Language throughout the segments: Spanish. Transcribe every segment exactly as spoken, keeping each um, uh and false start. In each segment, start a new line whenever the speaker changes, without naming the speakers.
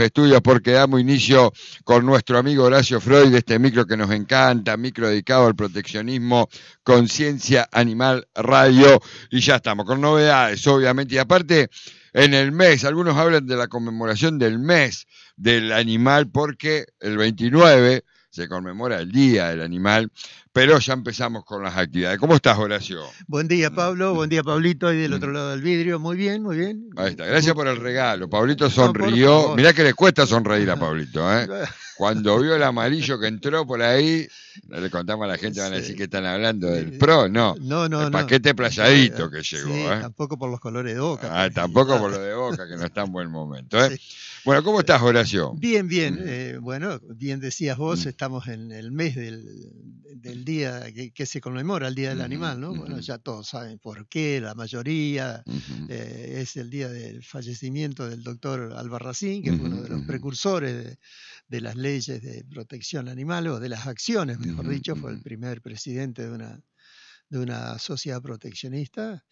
Estudios porque damos inicio con nuestro amigo Horacio Freud, este micro que nos encanta, micro dedicado al proteccionismo, Conciencia Animal Radio, y ya estamos con novedades, obviamente, y aparte en el mes, algunos hablan de la conmemoración del mes del animal porque el veintinueve se conmemora el Día del Animal, pero ya empezamos con las actividades. ¿Cómo estás, Horacio?
Buen día, Pablo. Buen día, Pablito, ahí del otro lado del vidrio. Muy bien, muy bien.
Ahí está. Gracias por el regalo. Pablito sonrió.
No,
Mirá que le cuesta sonreír a Pablito, ¿eh? Cuando vio el amarillo que entró por ahí, le contamos a la gente, van a decir que están hablando del Pro, no.
No, no,
el paquete
no.
playadito que llegó,
sí,
¿eh?
Tampoco por los colores de Boca.
Ah, tampoco por lo de Boca, que no está en buen momento, ¿eh? Sí. Bueno, ¿cómo estás, Horacio?
Bien, bien. Mm. Eh, bueno, bien decías vos, mm. estamos en el mes del, del día que, que se conmemora, el Día del mm. Animal, ¿no? Mm. Bueno, ya todos saben por qué, la mayoría. Mm. Eh, es el día del fallecimiento del doctor Albarracín, que mm. fue uno de los precursores de, de las leyes de protección animal, o de las acciones, mejor mm. dicho, fue el primer presidente de una de una sociedad proteccionista,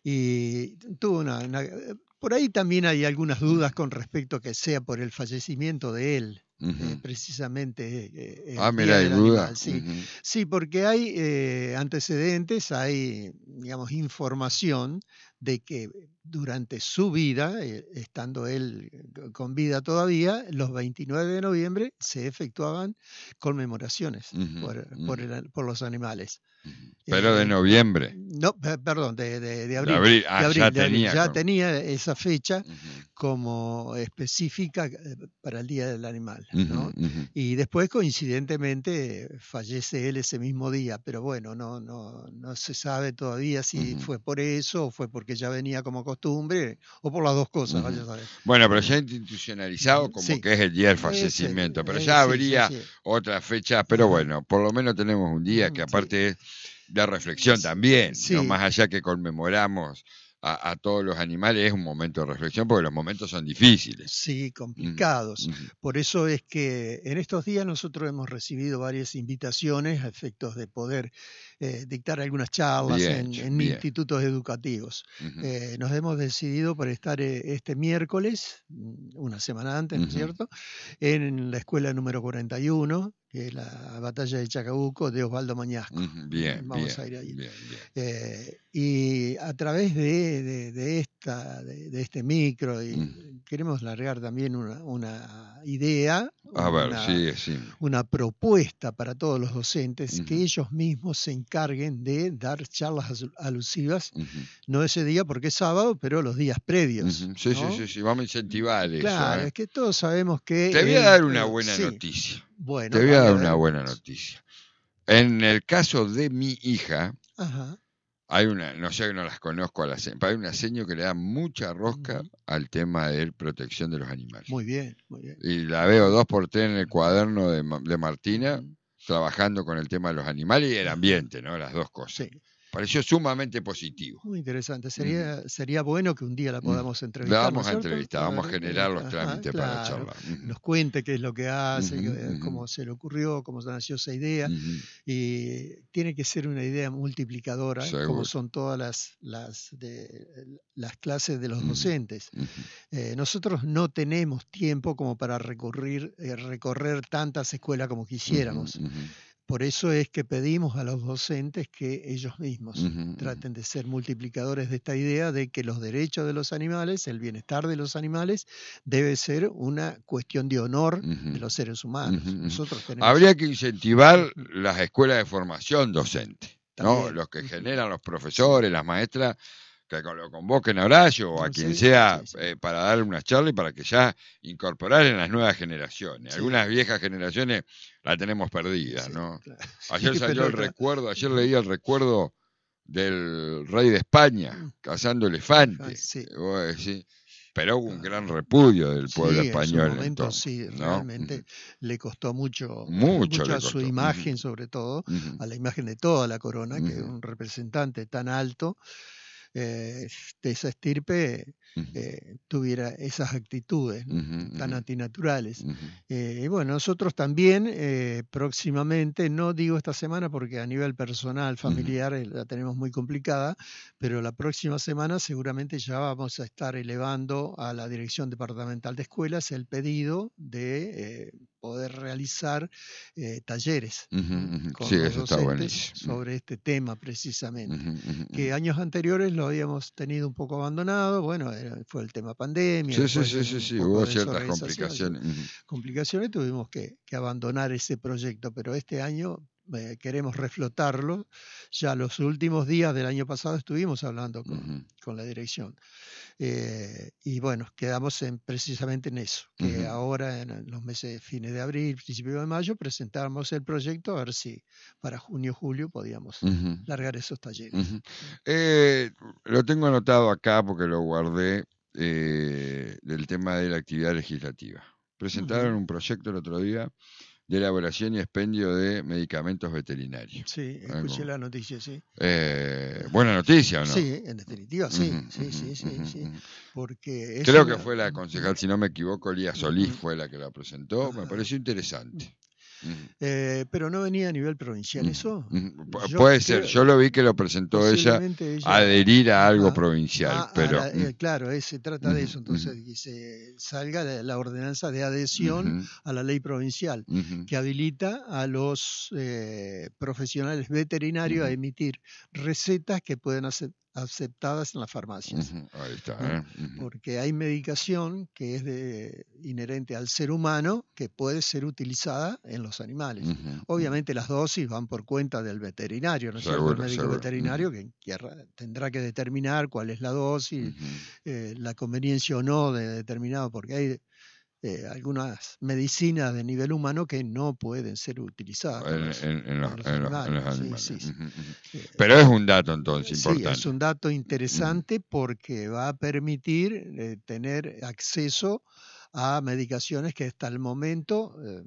y tuvo una, una... Por ahí también hay algunas dudas con respecto a que sea por el fallecimiento de él, uh-huh. eh, precisamente. Eh,
ah, mira, hay dudas.
Sí. Uh-huh. sí, porque hay eh, antecedentes, hay, digamos, información de que durante su vida, eh, estando él con vida todavía, los veintinueve de noviembre se efectuaban conmemoraciones uh-huh. por, uh-huh. por, el, por los animales.
Pero de noviembre.
No, perdón, de, de, de abril.
De abril. Ah,
de abril,
ya,
de abril.
Tenía,
ya
con...
tenía esa fecha uh-huh. como específica para el Día del Animal, ¿no? Uh-huh, uh-huh. Y después, coincidentemente, fallece él ese mismo día, pero bueno, no, no, no se sabe todavía si uh-huh. fue por eso o fue porque ya venía como costumbre o por las dos cosas, uh-huh. vaya a saber.
Bueno, pero ya institucionalizado como sí. que es el día del fallecimiento, ese, pero ya ese, habría sí, sí. otra fecha, pero uh-huh. bueno, por lo menos tenemos un día que aparte es de reflexión también, sí. no más allá que conmemoramos a, a todos los animales, es un momento de reflexión porque los momentos son difíciles.
Sí, complicados. Mm-hmm. Por eso es que en estos días nosotros hemos recibido varias invitaciones a efectos de poder eh, dictar algunas charlas bien, en, en institutos educativos. Mm-hmm. Eh, nos hemos decidido por estar eh, este miércoles, una semana antes, ¿no es mm-hmm. cierto?, en la escuela número cuarenta y uno, que es la batalla de Chacabuco de Osvaldo Mañasco.
Bien,
Vamos
bien,
a ir ahí.
Bien, bien.
Eh, y a través de, de, de, esta, de, de este micro, y mm. queremos largar también una, una idea,
a
una,
ver, sí, sí.
una propuesta para todos los docentes, uh-huh. que ellos mismos se encarguen de dar charlas alusivas, uh-huh. no ese día porque es sábado, pero los días previos.
Uh-huh. Sí,
¿no?
sí, sí, sí, vamos a incentivar eso.
Claro,
¿eh?
es que todos sabemos que...
Te voy a
el,
dar una
el,
buena
sí.
noticia.
Bueno,
Te voy a dar
ver.
una buena noticia. En el caso de mi hija,
Ajá.
hay una, no sé, no las conozco a las señas, pero hay una seño que le da mucha rosca uh-huh. al tema de protección de los animales.
Muy bien, muy bien.
Y la veo dos por tres en el cuaderno de, de Martina, uh-huh. trabajando con el tema de los animales y el ambiente, ¿no? Las dos cosas. Sí. Pareció sumamente positivo.
Muy interesante. Sería, uh-huh. sería bueno que un día la podamos entrevistar.
La vamos
¿no
a entrevistar, vamos a generar los
Ajá,
trámites
claro.
para charlar. Uh-huh.
Nos cuente qué es lo que hace,
uh-huh,
qué,
uh-huh.
cómo se le ocurrió, cómo nació esa idea.
Uh-huh.
Y tiene que ser una idea multiplicadora,
seguro.
Como son todas las, las, de, las clases de los uh-huh. docentes.
Uh-huh.
Eh, nosotros no tenemos tiempo como para recorrer, eh, recorrer tantas escuelas como quisiéramos.
Uh-huh. Uh-huh.
Por eso es que pedimos a los docentes que ellos mismos
uh-huh.
traten de ser multiplicadores de esta idea de que los derechos de los animales, el bienestar de los animales, debe ser una cuestión de honor uh-huh. de los seres humanos.
Uh-huh.
Nosotros tenemos...
Habría que incentivar las escuelas de formación docente, ¿no?
También.
Los que generan los profesores, las maestras, que lo convoquen a Horacio o a quien
sí,
sea
sí, sí.
Eh, para darle una charla y para que ya incorporar en las nuevas generaciones.
Sí.
Algunas viejas generaciones la tenemos perdida,
sí,
¿no?
Claro.
Ayer
Sí,
salió el
pero...
recuerdo, ayer leí el recuerdo del rey de España cazando elefantes.
Sí.
Sí. Pero hubo un gran repudio del pueblo
sí,
español.
En su momento,
entonces,
sí,
¿no?
realmente
uh-huh.
le costó mucho,
mucho,
mucho
le
a
costó.
su imagen,
uh-huh.
sobre todo,
uh-huh.
a la imagen de toda la corona,
uh-huh.
que es un representante tan alto. eh, de esa estirpe eh, tuviera esas actitudes, ¿no?
Uh-huh,
tan
uh-huh.
antinaturales.
Uh-huh.
Eh, y bueno, nosotros también eh, próximamente, no digo esta semana porque a nivel personal, familiar, uh-huh. la tenemos muy complicada, pero la próxima semana seguramente ya vamos a estar elevando a la Dirección Departamental de Escuelas el pedido de eh, poder realizar eh, talleres
uh-huh, uh-huh.
con
Sí,
los
eso está
docentes
buenísimo.
sobre este tema precisamente,
uh-huh, uh-huh.
que años anteriores lo habíamos tenido un poco abandonado. Bueno, era, fue el tema pandemia,
sí,
después
sí, sí,
un
sí, sí.
poco
Hubo
de
ciertas
desorganización,
complicaciones. Uh-huh.
complicaciones, tuvimos que, que abandonar ese proyecto, pero este año eh, queremos reflotarlo. Ya los últimos días del año pasado estuvimos hablando con, uh-huh. con la dirección. Eh, y bueno, quedamos en, precisamente en eso, que uh-huh. ahora en los meses fines de abril, principio de mayo, presentamos el proyecto a ver si para junio, julio podíamos uh-huh. largar esos talleres.
Uh-huh. Eh, lo tengo anotado acá porque lo guardé, eh, del tema de la actividad legislativa. Presentaron uh-huh. un proyecto el otro día de elaboración y expendio de medicamentos veterinarios.
Sí, escuché la noticia, sí.
Eh, buena noticia, ¿o no?
Sí, en definitiva, sí, uh-huh, sí, uh-huh, sí, sí, uh-huh, sí. Porque
creo
una...
que fue la concejal, si no me equivoco, Lía Solís uh-huh. fue la que la presentó. Uh-huh. Me pareció interesante.
Uh-huh. Eh, pero no venía a nivel provincial eso.
Uh-huh. Puede ser, yo lo vi que lo presentó ella, ella adherir a algo uh-huh. provincial.
Ah,
pero
la, eh, claro, eh, se trata uh-huh. de eso, entonces uh-huh. que se salga la, la ordenanza de adhesión uh-huh. a la ley provincial, uh-huh. que habilita a los eh, profesionales veterinarios uh-huh. a emitir recetas que pueden hacer aceptadas en las farmacias.
Uh-huh. Ahí está,
¿no?
¿eh? Uh-huh.
Porque hay medicación que es de, inherente al ser humano que puede ser utilizada en los animales. Uh-huh. Obviamente las dosis van por cuenta del veterinario, ¿no es cierto? El médico seguro. veterinario uh-huh. que, que tendrá que determinar cuál es la dosis, uh-huh. eh, la conveniencia o no de determinado, porque hay Eh, algunas medicinas de nivel humano que no pueden ser utilizadas
en,
los,
en, en, los, los, en, los, en los animales. Sí, sí, sí. Uh-huh, uh-huh. Eh, Pero es un dato entonces
sí,
importante.
Es un dato interesante uh-huh. porque va a permitir eh, tener acceso a medicaciones que hasta el momento, eh,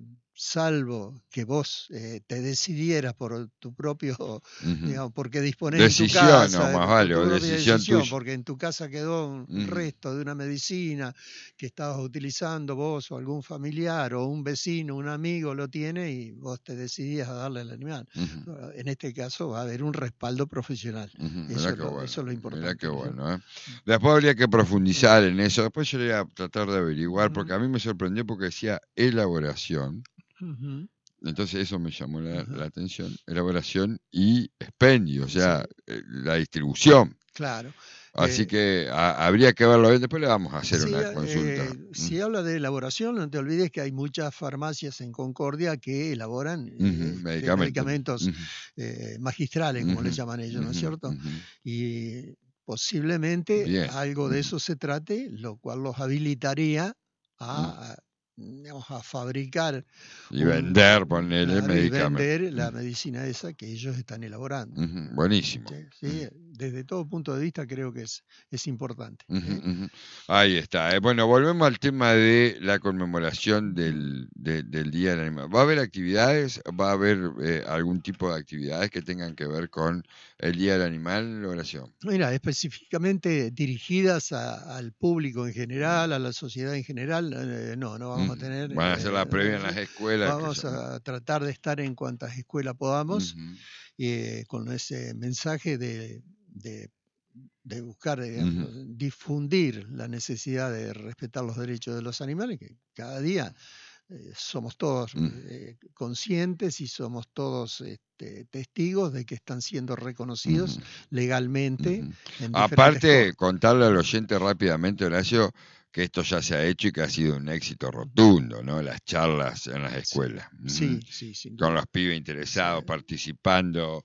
salvo que vos eh, te decidieras por tu propio, uh-huh. digamos, porque disponés
decisión,
en tu casa,
no, más vale,
tu
decisión, decisión
porque en tu casa quedó un uh-huh. resto de una medicina que estabas utilizando vos o algún familiar o un vecino, un amigo lo tiene y vos te decidías a darle al animal. Uh-huh. En este caso va a haber un respaldo profesional. Uh-huh. Eso, es lo, bueno. eso es lo importante.
Mirá qué bueno, ¿eh? Después habría que profundizar en eso. Después yo le voy a tratar de averiguar, uh-huh. porque a mí me sorprendió porque decía elaboración. Uh-huh. Entonces eso me llamó la, uh-huh. la atención, elaboración y expendio, o sea, sí. la distribución.
Claro.
Así
eh,
que a, habría que verlo bien, después le vamos a hacer
sí,
una consulta.
Eh, mm. Si habla de elaboración, no te olvides que hay muchas farmacias en Concordia que elaboran uh-huh. eh, medicamentos, medicamentos uh-huh. eh, magistrales, como uh-huh. les llaman ellos, ¿no es cierto? Uh-huh. Y posiblemente bien. algo de eso se trate, lo cual los habilitaría a... Uh-huh. a digamos, a fabricar
y un, vender, ponerle
claro,
medicamentos.
Y vender la medicina esa que ellos están elaborando.
Uh-huh. Buenísimo.
Sí, sí, desde todo punto de vista creo que es, es importante.
Uh-huh,
¿eh?
uh-huh. Ahí está. Eh, bueno, volvemos al tema de la conmemoración del, de, del Día del Animal. ¿Va a haber actividades? ¿Va a haber eh, algún tipo de actividades que tengan que ver con el Día del Animal, la oración?
Mira, específicamente dirigidas a, al público en general, a la sociedad en general, eh, no, no vamos uh-huh. a tener...
Van a hacer la previa eh, en las escuelas.
Vamos a tratar de estar en cuantas escuelas podamos, uh-huh. eh, con ese mensaje de, de, de buscar, digamos, uh-huh. difundir la necesidad de respetar los derechos de los animales, que cada día eh, somos todos uh-huh. eh, conscientes y somos todos este, testigos de que están siendo reconocidos uh-huh. legalmente. Uh-huh. En
Aparte, formas. Contarle al oyente rápidamente, Horacio, que esto ya se ha hecho y que ha sido un éxito rotundo, ¿no? Las charlas en las escuelas.
Sí, sí, sí.
Con los pibes interesados, sí. participando,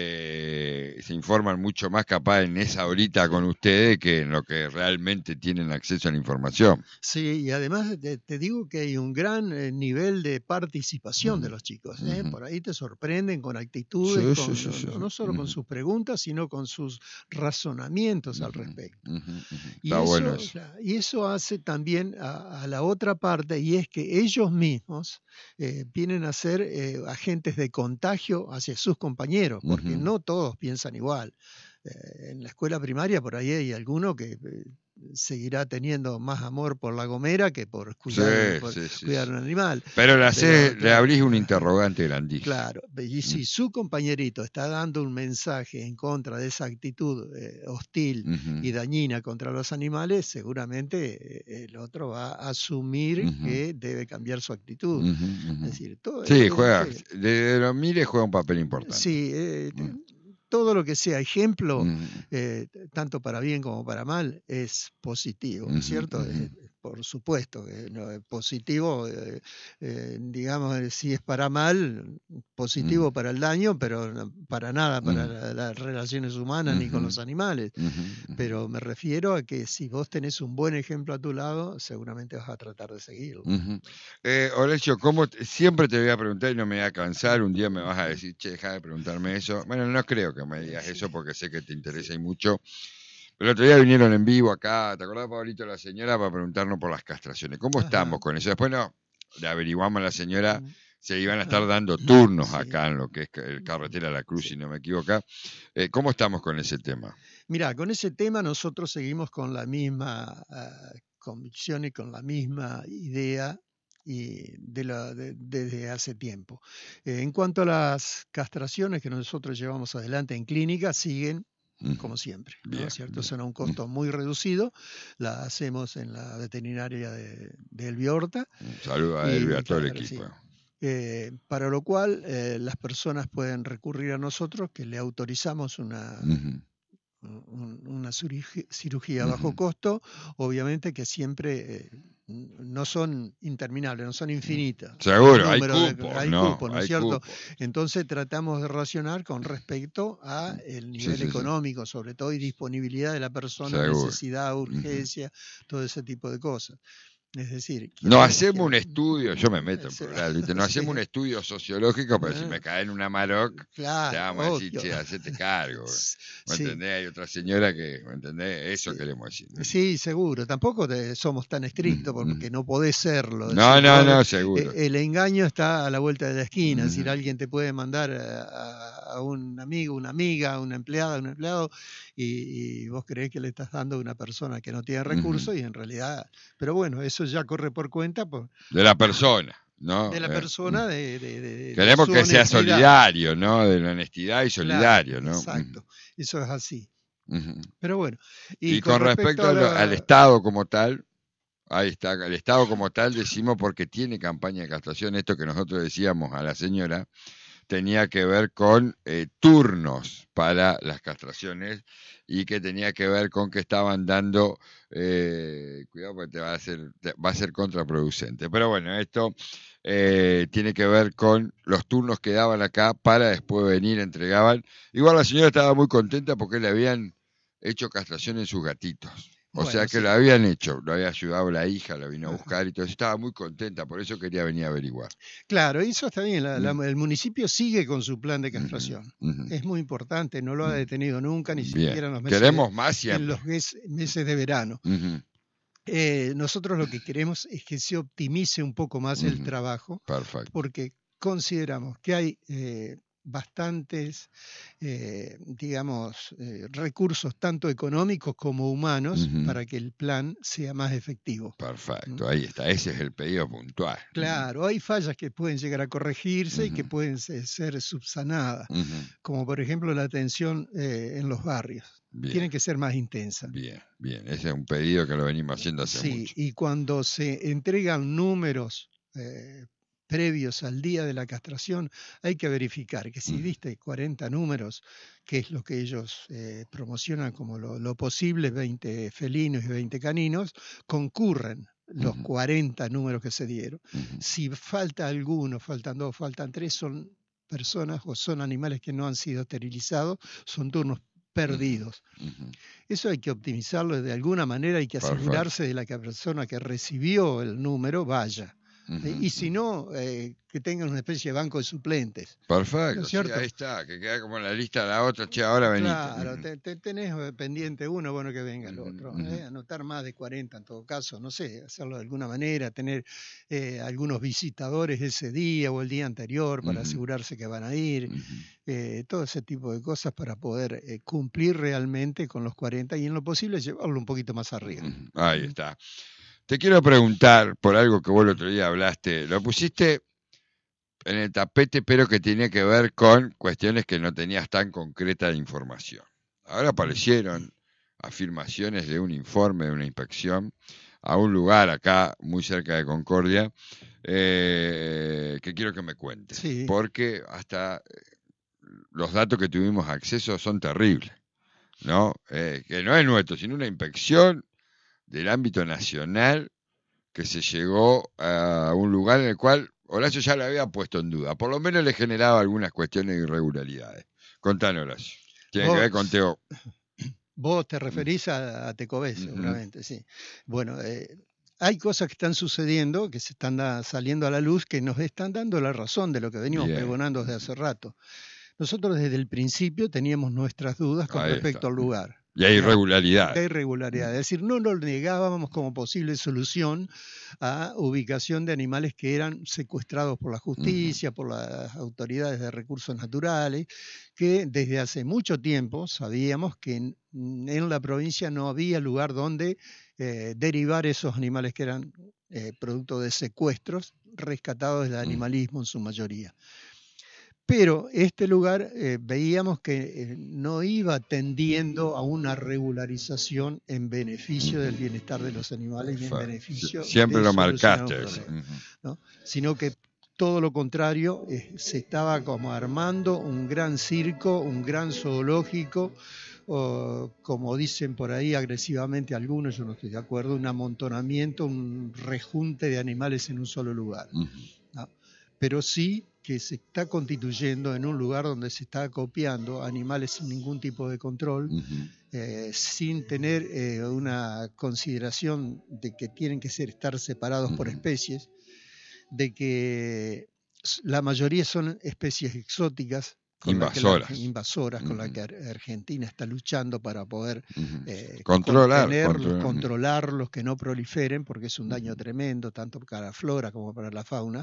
eh, se informan mucho más capaz en esa horita con ustedes que en lo que realmente tienen acceso a la información.
Sí, y además te, te digo que hay un gran eh, nivel de participación uh-huh. de los chicos. ¿eh? Uh-huh. Por ahí te sorprenden con actitudes, sí, con, sí, sí, no, sí. no solo uh-huh. con sus preguntas, sino con sus razonamientos uh-huh. al respecto. Uh-huh. Uh-huh. Y,
Está
eso,
bueno eso.
y eso hace también a, a la otra parte, y es que ellos mismos eh, vienen a ser eh, agentes de contagio hacia sus compañeros, porque uh-huh. no todos piensan igual. eh, en la escuela primaria por ahí hay alguno que eh, seguirá teniendo más amor por la gomera que por cuidar,
sí,
por
sí, sí,
cuidar
sí.
un animal.
Pero, la
Pero,
le
claro,
abrís un interrogante grandísimo.
Claro, y si su compañerito está dando un mensaje en contra de esa actitud eh, hostil
Uh-huh.
y dañina contra los animales, seguramente eh, el otro va a asumir
Uh-huh.
que debe cambiar su actitud.
Uh-huh, uh-huh.
Es decir, todo,
sí,
eh,
juega,
sí,
de lo mire juega un papel importante.
Sí, eh,
Uh-huh.
todo lo que sea ejemplo,
Uh-huh.
eh, tanto para bien como para mal, es positivo, ¿no es cierto?
Uh-huh.
Eh, por supuesto que no es positivo, eh, eh, digamos, eh, si es para mal, positivo
uh-huh.
para el daño, pero no, para nada para
uh-huh.
la, las relaciones humanas
uh-huh.
ni con los animales.
Uh-huh.
Pero me refiero a que si vos tenés un buen ejemplo a tu lado, seguramente vas a tratar de seguirlo.
Uh-huh. eh, Horacio, ¿cómo te, siempre te voy a preguntar y no me voy a cansar? Un día me vas a decir, che, deja de preguntarme eso. Bueno, no creo que me digas eso porque sé que te interesa y mucho. Pero el otro día vinieron en vivo acá, ¿te acordás, Pablito, la señora, para preguntarnos por las castraciones? ¿Cómo
Ajá.
estamos con eso? Después no, le averiguamos a la señora, se iban a estar
Ajá.
dando turnos
Sí.
acá en lo que es el Carretera a la Cruz, sí. Si no me equivoco. Eh, ¿Cómo estamos con ese tema?
Mirá, con ese tema nosotros seguimos con la misma uh, convicción y con la misma idea y de la, de, desde hace tiempo. Eh, en cuanto a las castraciones que nosotros llevamos adelante en clínica, siguen como siempre, ¿no?
Bien,
¿Cierto?
bien.
Son a un costo muy reducido, la hacemos en la veterinaria de, de Elvia Horta.
Un saludo a Elvia, a todo el equipo.
Sí. Eh, para lo cual eh, las personas pueden recurrir a nosotros, que le autorizamos una, uh-huh. un, una cirugía, cirugía uh-huh. bajo costo, obviamente que siempre eh, no son interminables, no son infinitas.
Seguro, hay cupo,
de, hay
no,
cupo, ¿no es
hay
cierto?
Cupo.
Entonces tratamos de relacionar con respecto a el nivel
sí, sí,
económico, sí. sobre todo, y disponibilidad de la persona, Seguro. necesidad, urgencia, uh-huh. todo ese tipo de cosas. Es decir,
no hacemos un estudio, yo me meto en plural, ¿viste? No hacemos un estudio sociológico, pero si me cae en una Maroc,
claro,
te vamos a decir, che, hacete cargo. ¿Me sí. entendés? Hay otra señora que, ¿me entendés? Eso sí. queremos decir. ¿No?
Sí, seguro. Tampoco te, somos tan estrictos porque mm. no podés serlo.
No,
decir,
no,
no,
no, seguro.
El engaño está a la vuelta de la esquina. Mm. Es decir, alguien te puede mandar a, a un amigo, una amiga, una empleada, un empleado, y, y vos creés que le estás dando a una persona que no tiene recursos mm. y en realidad... Pero bueno, eso ya corre por cuenta. Por,
de la persona. ¿No?
De la persona de, de, de
Queremos
de
que
honestidad.
sea solidario, ¿no? De la honestidad y solidario,
claro,
¿no?
Exacto, mm. eso es así.
Uh-huh.
Pero bueno. Y,
y con, con respecto, respecto a la... al Estado como tal, ahí está, el Estado como tal decimos porque tiene campaña de castración, esto que nosotros decíamos a la señora, tenía que ver con eh, turnos para las castraciones y que tenía que ver con que estaban dando, eh, cuidado porque te va a ser, te va a ser contraproducente. Pero bueno, esto eh, tiene que ver con los turnos que daban acá para después venir, entregaban. Igual la señora estaba muy contenta porque le habían hecho castración en sus gatitos. O bueno, sea que sí. lo habían hecho, lo había ayudado la hija, lo vino a buscar y todo eso. Estaba muy contenta, por eso quería venir a averiguar.
Claro, eso está bien. La, la, el municipio sigue con su plan de castración. Uh-huh. Es muy importante, no lo ha detenido nunca, ni bien. siquiera en los meses,
queremos
de,
más siempre.
En los meses de verano. Uh-huh. eh, nosotros lo que queremos es que se optimice un poco más uh-huh. el trabajo,
Perfecto.
porque consideramos que hay... Eh, bastantes, eh, digamos, eh, recursos tanto económicos como humanos uh-huh. para que el plan sea más efectivo.
Perfecto, ¿Mm? Ahí está, ese es el pedido puntual.
Claro, hay fallas que pueden llegar a corregirse uh-huh. y que pueden ser, ser subsanadas, uh-huh. como por ejemplo la atención eh, en los barrios. Bien. Tiene que ser más intensa.
Bien, bien, ese es un pedido que lo venimos haciendo hace
sí,
mucho.
Y cuando se entregan números eh, previos al día de la castración, hay que verificar que si uh-huh. viste cuarenta números, que es lo que ellos eh, promocionan como lo, lo posible, veinte felinos y veinte caninos, concurren los uh-huh. cuarenta números que se dieron. Uh-huh. Si falta alguno, faltan dos, faltan tres, son personas o son animales que no han sido esterilizados, son turnos perdidos. Uh-huh. Eso hay que optimizarlo de alguna manera, hay que asegurarse Perfecto. de la que la persona que recibió el número vaya. Uh-huh. Y si no, eh, que tengan una especie de banco de suplentes.
Perfecto,
¿No es cierto?
Sí, ahí está, que queda como en la lista de la otra, che, ahora venite.
Claro, uh-huh. te, te, tenés pendiente uno, bueno, que venga el otro. Uh-huh. eh, anotar más de cuarenta en todo caso, no sé, hacerlo de alguna manera, tener eh, algunos visitadores ese día o el día anterior para uh-huh. asegurarse que van a ir, uh-huh. eh, todo ese tipo de cosas para poder eh, cumplir realmente con los cuarenta y en lo posible llevarlo un poquito más arriba.
Uh-huh. Ahí uh-huh. está. Te quiero preguntar por algo que vos el otro día hablaste. Lo pusiste en el tapete, pero que tenía que ver con cuestiones que no tenías tan concreta de información. Ahora aparecieron afirmaciones de un informe, de una inspección, a un lugar acá, muy cerca de Concordia, eh, que quiero que me cuentes. Sí. Porque hasta los datos que tuvimos acceso son terribles, ¿no? Eh, que no es nuestro, sino una inspección del ámbito nacional que se llegó a un lugar en el cual Horacio ya lo había puesto en duda, por lo menos le generaba algunas cuestiones de irregularidades. Contanos, Horacio. Tiene que ver con Teo.
Vos te referís a, a Tecobés, uh-huh. seguramente, sí. Bueno, eh, hay cosas que están sucediendo, que se están da, saliendo a la luz, que nos están dando la razón de lo que venimos Bien. pregonando desde hace rato. Nosotros desde el principio teníamos nuestras dudas con Ahí respecto está. al lugar.
Y hay irregularidad.
Hay irregularidad. Es decir, no lo negábamos como posible solución a ubicación de animales que eran secuestrados por la justicia, uh-huh. por las autoridades de recursos naturales, que desde hace mucho tiempo sabíamos que en, en la provincia no había lugar donde eh, derivar esos animales que eran eh, producto de secuestros rescatados del animalismo uh-huh. en su mayoría. Pero este lugar eh, veíamos que eh, no iba tendiendo a una regularización en beneficio del bienestar de los animales y en beneficio
Siempre
de
lo marcaste,
problema, ¿no? Sino que todo lo contrario, eh, se estaba como armando un gran circo, un gran zoológico, o, como dicen por ahí agresivamente algunos, yo no estoy de acuerdo, un amontonamiento, un rejunte de animales en un solo lugar, ¿no? Pero sí que se está constituyendo en un lugar donde se está acopiando animales sin ningún tipo de control, uh-huh. eh, sin tener eh, una consideración de que tienen que ser, estar separados uh-huh. por especies, de que la mayoría son especies exóticas, con
invasoras,
la que la, invasoras uh-huh. con las que Argentina está luchando para poder uh-huh. eh,
controlar,
controlar, controlarlos, que no proliferen, porque es un daño uh-huh. tremendo, tanto para la flora como para la fauna.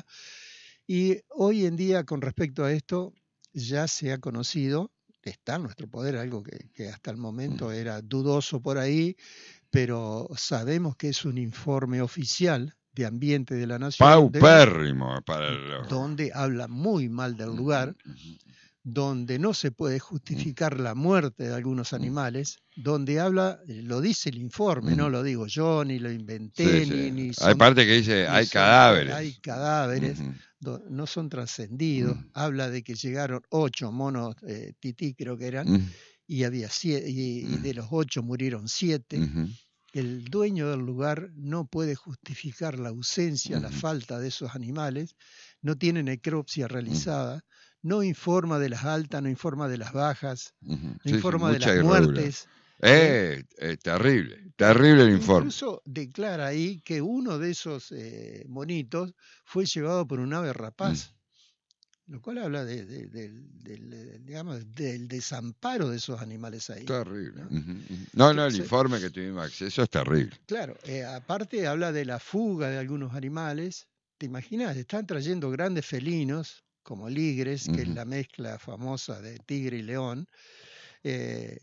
Y hoy en día, con respecto a esto, ya se ha conocido, está en nuestro poder, algo que, que hasta el momento era dudoso por ahí, pero sabemos que es un informe oficial de Ambiente de la Nación.
Paupérrimo. Para el...
Donde habla muy mal del lugar, donde no se puede justificar la muerte de algunos animales, donde habla, lo dice el informe, mm. no lo digo yo, ni lo inventé, sí, sí. ni, ni
son, hay parte que dice, hay son, cadáveres.
Hay cadáveres, uh-huh. do, no son trascendidos, uh-huh. habla de que llegaron ocho monos eh, tití, creo que eran, uh-huh. y, había siete, y, uh-huh. y de los ocho murieron siete. Uh-huh. El dueño del lugar no puede justificar la ausencia, uh-huh. la falta de esos animales, no tiene necropsia realizada, uh-huh. no informa de las altas, no informa de las bajas, uh-huh. no sí, informa sí, de las muertes.
Eh, eh, terrible, terrible el informe.
Incluso declara ahí que uno de esos eh, monitos fue llevado por un ave rapaz, mm. lo cual habla de, de, de, de, de, digamos, del desamparo de esos animales ahí.
Terrible. ¿No? Uh-huh. No, no, el informe que tuvimos acceso es terrible.
Claro, eh, aparte habla de la fuga de algunos animales. ¿Te imaginas? Están trayendo grandes felinos, como ligres, uh-huh. que es la mezcla famosa de tigre y león, eh,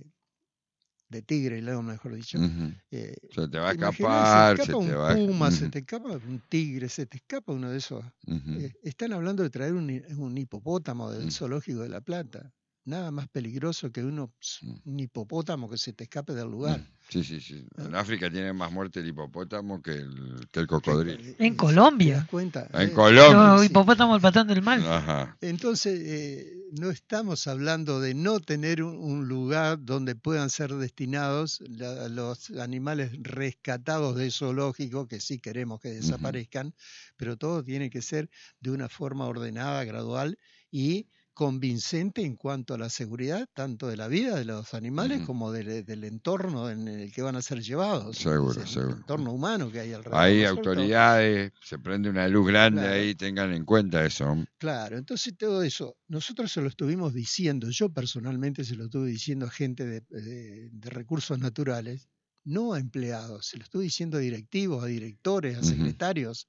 de tigre y león, mejor dicho.
Uh-huh.
Eh,
se te va a escapar,
se,
se,
te un
va
puma,
uh-huh.
se te escapa un tigre, se te escapa uno de esos. Uh-huh. Eh, están hablando de traer un, un hipopótamo del uh-huh. zoológico de La Plata. Nada más peligroso que uno, un hipopótamo que se te escape del lugar.
Sí, sí, sí. En África tiene más muerte el hipopótamo que el, que el cocodrilo.
En Colombia.
¿Te das cuenta?
En eh, Colombia.
Los hipopótamos el patán del mal.
Ajá.
Entonces, eh, no estamos hablando de no tener un, un lugar donde puedan ser destinados la, los animales rescatados del zoológico, que sí queremos que desaparezcan, uh-huh. pero todo tiene que ser de una forma ordenada, gradual y convincente en cuanto a la seguridad, tanto de la vida de los animales
Ujú.
como del, del entorno en el que van a ser llevados.
Seguro,
Es el
seguro.
entorno humano que hay alrededor.
Hay
¿no es cierto?
autoridades, se prende una luz grande
Claro.
ahí, tengan en cuenta eso.
Claro, entonces todo eso, nosotros se lo estuvimos diciendo, yo personalmente se lo estuve diciendo a gente de, de- de recursos naturales, no a empleados, se lo estuve diciendo a directivos, a directores, a
Ujú.
secretarios.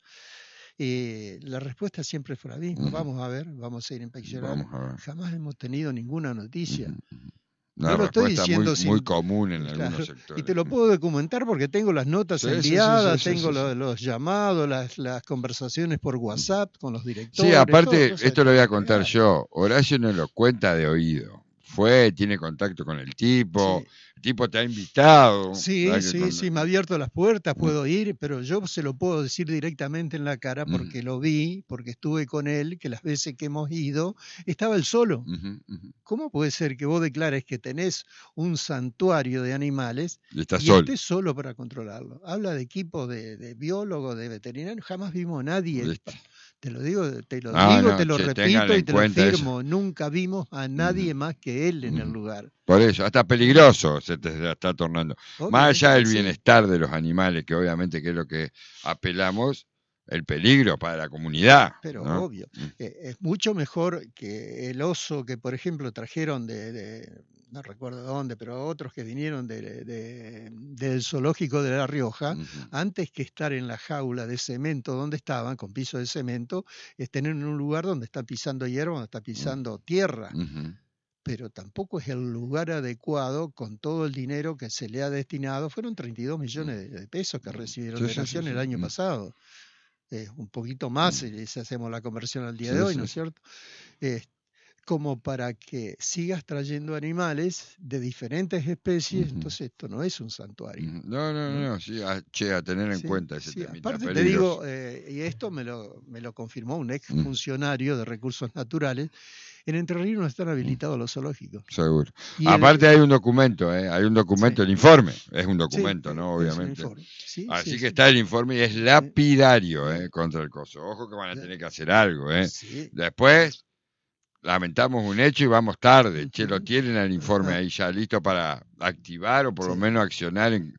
Eh, la respuesta siempre fue la misma,
Ujú.
vamos a ver, vamos a ir a inspeccionar.
Vamos a ver.
Jamás hemos tenido ninguna noticia.
Ujú, ujú.
Yo
Una
lo estoy
respuesta muy,
diciendo
muy
sin...
común en
Claro,
algunos
y
sectores.
te lo puedo documentar porque tengo las notas
Sí, sí, sí,
enviadas,
sí, sí,
tengo
sí,
lo-
sí.
los llamados, las, las conversaciones por WhatsApp con los directores.
Sí, aparte,
todo, cosas
esto lo voy a contar
reales.
yo. Horacio no lo cuenta de oído. Fue, tiene contacto con el tipo,
Sí.
el tipo te ha invitado.
Sí,
¿sabes?
sí,
Con-
sí, me ha abierto las puertas,
Mm.
puedo ir, pero yo se lo puedo decir directamente en la cara porque
Ujú.
lo vi, porque estuve con él, que las veces que hemos ido, estaba él solo.
Ujú, ujú.
¿Cómo puede ser que vos declares que tenés un santuario de animales
Y está
y
solo.
estés solo para controlarlo? Habla de equipo de, de biólogos, de veterinarios, jamás vimos a nadie.
¿Viste?
Te lo digo, te lo
No,
digo,
no,
te lo
che,
repito
ténganlo
y
en
te lo
cuenta eso.
firmo. Nunca vimos a nadie
Ujú.
más que él en el
Ujú.
lugar.
Por eso, hasta peligroso se te está tornando. Más allá
Obviamente
del
que sí.
bienestar de los animales, que obviamente que es lo que apelamos, el peligro para la comunidad.
Pero
¿no?
obvio, eh, es mucho mejor que el oso que, por ejemplo, trajeron de, de- no recuerdo de dónde, pero otros que vinieron de- de- del zoológico de La Rioja,
Ujú.
antes que estar en la jaula de cemento donde estaban, con piso de cemento, estén en un lugar donde están pisando hierba, donde están pisando tierra.
Ujú.
Pero tampoco es el lugar adecuado con todo el dinero que se le ha destinado. Fueron treinta y dos millones de, de pesos que recibieron
Sí,
de
sí, sí,
Nación el
sí.
año
Mm.
pasado. Eh, un poquito más
Mm.
eh, si hacemos la conversión al día
Sí,
de hoy,
sí,
¿no es
sí.
cierto? Eh, como para que sigas trayendo animales de diferentes especies,
Ujú.
entonces esto no es un santuario.
Ujú. No, no, no,
¿no?
no, sí, a, che, a tener en
Sí,
cuenta ese
sí,
temita
aparte te
peligroso.
digo, eh, y esto me lo, me lo confirmó un ex
Mm.
funcionario de recursos naturales, en Entre Ríos no están habilitados los zoológicos.
Seguro.
Y
Aparte
el,
hay un documento, ¿eh? Hay un documento,
sí,
el informe, es un
sí,
documento,
eh,
¿no?
es un
Obviamente.
informe. Sí,
Así
sí,
que
sí.
está el informe y es
Sí,
lapidario,
sí,
¿eh? Contra el coso. Ojo que van a
sí.
tener que hacer algo, ¿eh?
Sí.
Después lamentamos un hecho y vamos tarde. Che, lo
Ujú.
tienen el informe
Ajá.
ahí ya listo para activar o por lo
Sí,
menos accionar. En...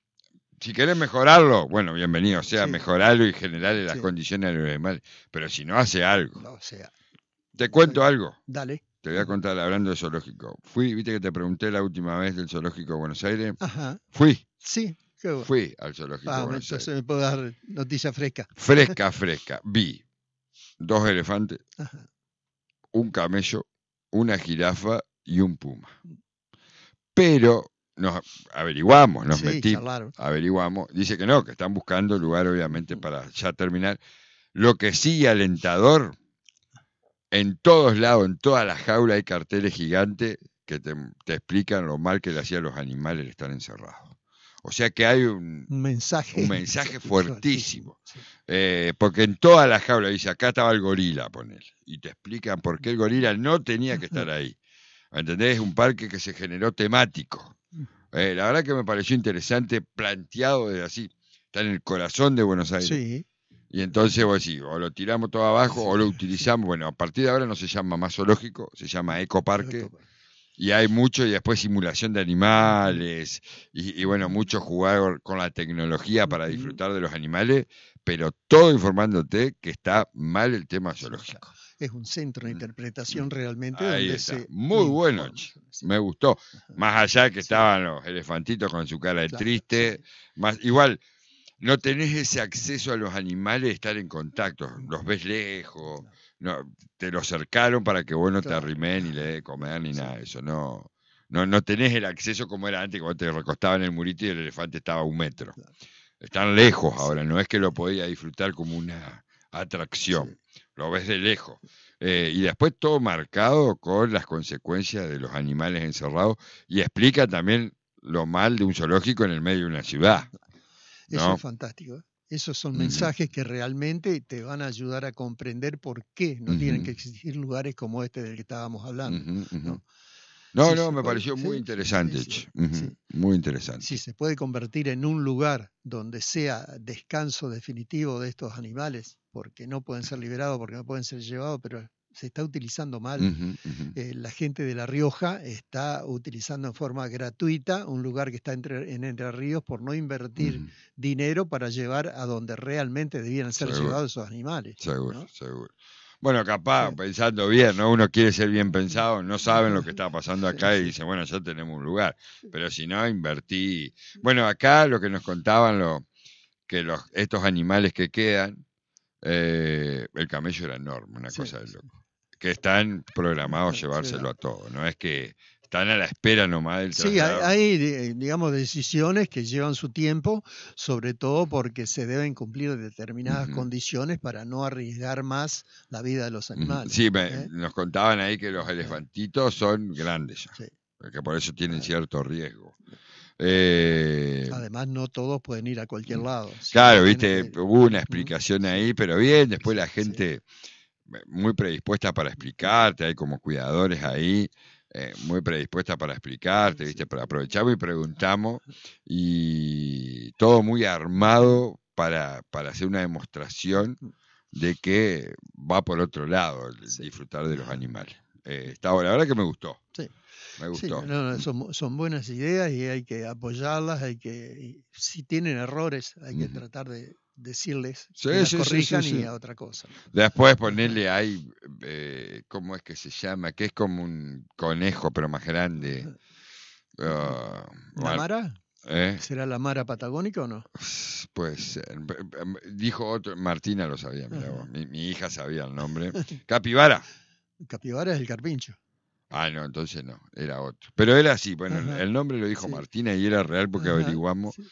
Si querés mejorarlo, bueno, bienvenido sea,
sí,
mejorarlo y generarle las
sí.
condiciones a los animales. Pero si no hace algo.
No, o sea,
Te cuento
estoy-
algo.
dale.
Te voy a contar, hablando de zoológico. Fui, viste que te pregunté la última vez del zoológico de Buenos Aires.
Ajá.
Fui,
Sí, qué bueno.
fui al zoológico de
Ah,
Buenos
entonces
Aires.
me puedo dar noticia fresca.
Fresca, fresca. Vi dos elefantes,
Ajá.
un camello, una jirafa y un puma. Pero nos averiguamos, nos
Sí,
metí,
charlaron.
averiguamos. Dice que no, que están buscando lugar, obviamente,
Ujú.
para ya terminar. Lo que sí, alentador, en todos lados, en toda la jaula hay carteles gigantes que te, te explican lo mal que le hacían los animales el estar encerrados. O sea que hay un,
Un mensaje.
un mensaje fuertísimo.
Sí.
Eh, porque en toda la jaula dice, acá estaba el gorila, ponele. Y te explican por qué el gorila no tenía que estar ahí. ¿Entendés? Es un parque que se generó temático. Eh, la verdad que me pareció interesante, planteado de así. Está en el corazón de Buenos Aires.
Sí.
Y entonces vos decís, o lo tiramos todo abajo o lo utilizamos. Bueno, a partir de ahora no se llama más zoológico, se llama ecoparque. Y hay mucho, y después simulación de animales, y, y bueno, mucho jugar con la tecnología para disfrutar de los animales, pero todo informándote que está mal el tema zoológico.
Es un centro de interpretación realmente
Ahí
donde
está.
se
Muy bueno,
informa.
che. Me gustó. Más allá que estaban los elefantitos con su cara de
Claro,
triste,
sí.
más igual no tenés ese acceso a los animales, estar en contacto, los ves lejos, no, te los cercaron para que vos no te
Claro.
arrimen ni le des de comer ni
Sí.
nada de eso, no, no, no tenés el acceso como era antes, cuando te recostaban en el murito y el elefante estaba a un metro.
Claro.
Están lejos ahora,
Sí.
no es que lo podías disfrutar como una atracción,
Sí.
lo ves de lejos. Eh, y después todo marcado con las consecuencias de los animales encerrados y explica también lo mal de un zoológico en el medio de una ciudad.
Eso
¿no?
es fantástico. ¿eh? Esos son
Ujú.
mensajes que realmente te van a ayudar a comprender por qué no
Ujú.
tienen que existir lugares como este del que estábamos hablando.
Ujú, ujú.
¿no?
No,
Sí,
no,
se
me
puede-
pareció muy
sí,
interesante,
sí, sí,
che. Ujú,
sí.
muy interesante.
Si se puede convertir en un lugar donde sea descanso definitivo de estos animales, porque no pueden ser liberados, porque no pueden ser llevados, pero se está utilizando mal.
Uh-huh, uh-huh.
Eh, la gente de La Rioja está utilizando en forma gratuita un lugar que está entre, en Entre Ríos por no invertir uh-huh. dinero para llevar a donde realmente debían ser seguro. llevados esos animales.
Seguro,
¿no?
seguro. Bueno, capaz,
sí.
pensando bien, ¿no? Uno quiere ser bien pensado, no saben lo que está pasando acá y dicen, bueno, ya tenemos un lugar. Pero si no, invertí. Bueno, acá lo que nos contaban, lo, que los, estos animales que quedan, eh, el camello era enorme, una sí, cosa de loco. Que están programados a llevárselo sí. a todo, no es que están a la espera nomás del traslado.
Sí, hay, hay, digamos, decisiones que llevan su tiempo, sobre todo porque se deben cumplir determinadas uh-huh. condiciones para no arriesgar más la vida de los animales.
Sí, me,
¿eh?
nos contaban ahí que los elefantitos son grandes ya, sí. que por eso tienen cierto riesgo. Eh,
Además, no todos pueden ir a cualquier lado.
Claro, viste, que... hubo una explicación uh-huh. ahí, pero bien, después la gente sí. muy predispuesta para explicarte, hay como cuidadores ahí. Eh, muy predispuesta para explicarte, ¿viste? Pero aprovechamos y preguntamos y todo muy armado para, para hacer una demostración de que va por otro lado el sí. disfrutar de los animales. Eh, está, la verdad que me gustó.
Sí.
Me gustó.
Sí, no, no, son, son buenas ideas y hay que apoyarlas, hay que, si tienen errores, hay que uh-huh. tratar de decirles
sí,
que las
sí,
corrijan
sí, sí, sí.
y a otra cosa.
Después ponerle ahí, eh, ¿cómo es que se llama? Que es como un conejo, pero más grande. Uh,
¿La mara?
¿Eh?
¿Será la mara patagónica o no?
Pues dijo otro, Martina lo sabía, mira vos, mi, mi hija sabía el nombre. Capibara.
Capibara es el carpincho.
Ah, no, entonces no, era otro. Pero era así, bueno, Ajá. el nombre lo dijo sí. Martina y era real porque Ajá. averiguamos. Sí.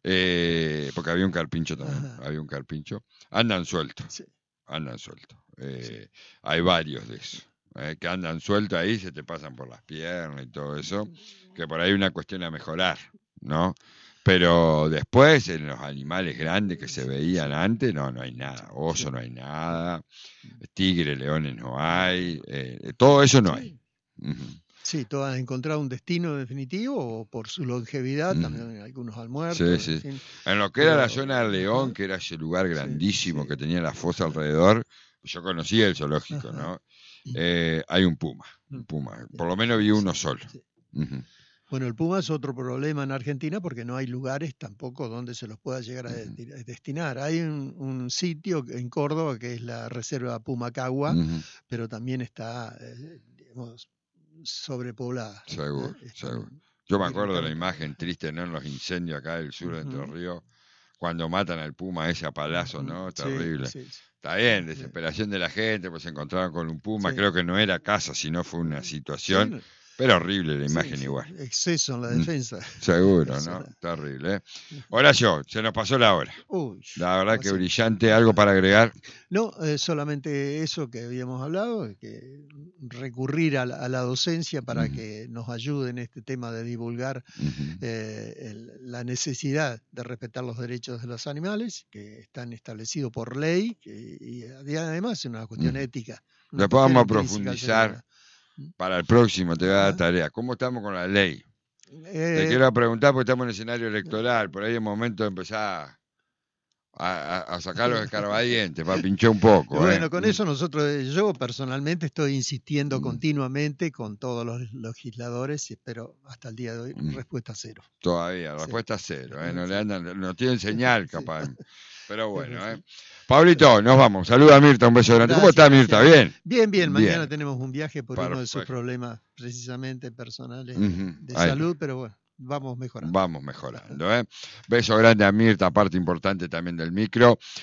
Eh, porque había un carpincho también, Ajá. había un carpincho. Andan sueltos, sí. andan sueltos. Eh, sí. Hay varios de esos, eh, que andan sueltos ahí, se te pasan por las piernas y todo eso, que por ahí hay una cuestión a mejorar, ¿no? Pero después, en los animales grandes que se veían antes, no, no hay nada. Oso no hay nada, tigre, leones no hay, eh, todo eso no hay. Uh-huh.
Sí, todos han encontrado un destino definitivo o por su longevidad, mm. también algunos han muerto.
Sí, sí. En, fin. En lo que Pero, era la zona de León, que era ese lugar grandísimo sí, sí. que tenía la fosa alrededor, yo conocía el zoológico, Ajá. ¿no? Eh, hay un puma, un puma, por lo menos vi uno solo. Sí. Uh-huh.
Bueno, el puma es otro problema en Argentina porque no hay lugares tampoco donde se los pueda llegar a uh-huh. destinar. Hay un, un sitio en Córdoba que es la reserva Pumacagua, uh-huh. pero también está, eh, digamos, sobrepoblada.
Seguro, ¿eh? seguro. Yo me acuerdo de la imagen triste, ¿no? En los incendios acá del sur de Entre uh-huh. Ríos, cuando matan al puma ese a palazo, ¿no? Terrible. Sí, sí, sí. Está bien, desesperación de la gente, pues se encontraron con un puma, sí. creo que no era caza, sino fue una situación, sí. pero horrible la imagen sí, igual.
Exceso en la defensa.
Seguro, ¿no? Terrible, ¿eh? Horacio, se nos pasó la hora.
Uy,
la verdad que brillante. ¿Algo para agregar?
No, eh, solamente eso que habíamos hablado, que recurrir a la, a la docencia para uh-huh. que nos ayude en este tema de divulgar uh-huh. eh, el, la necesidad de respetar los derechos de los animales, que están establecidos por ley, que, y además es una cuestión uh-huh. ética. Una
Después vamos a profundizar para el próximo, te voy a dar tarea. ¿Cómo estamos con la ley? Eh, te quiero preguntar porque estamos en el escenario electoral, por ahí es momento de empezar a, a sacar los escarbadientes para pinchar un poco.
Bueno,
¿eh?
con eso nosotros, yo personalmente estoy insistiendo mm. continuamente con todos los legisladores, pero hasta el día de hoy mm. respuesta cero.
Todavía, respuesta sí. cero, ¿eh? no le andan, no tienen señal capaz. Pero bueno, ¿eh? Pablito, nos vamos. Saluda a Mirta, un beso grande. ¿Cómo está Mirta? ¿Bien?
Bien, bien. Mañana bien. tenemos un viaje por Perfecto. uno de sus problemas precisamente personales uh-huh. de Ahí. salud, pero bueno. Vamos mejorando.
Vamos mejorando, ¿eh? Beso grande a Mirta, parte importante también del micro.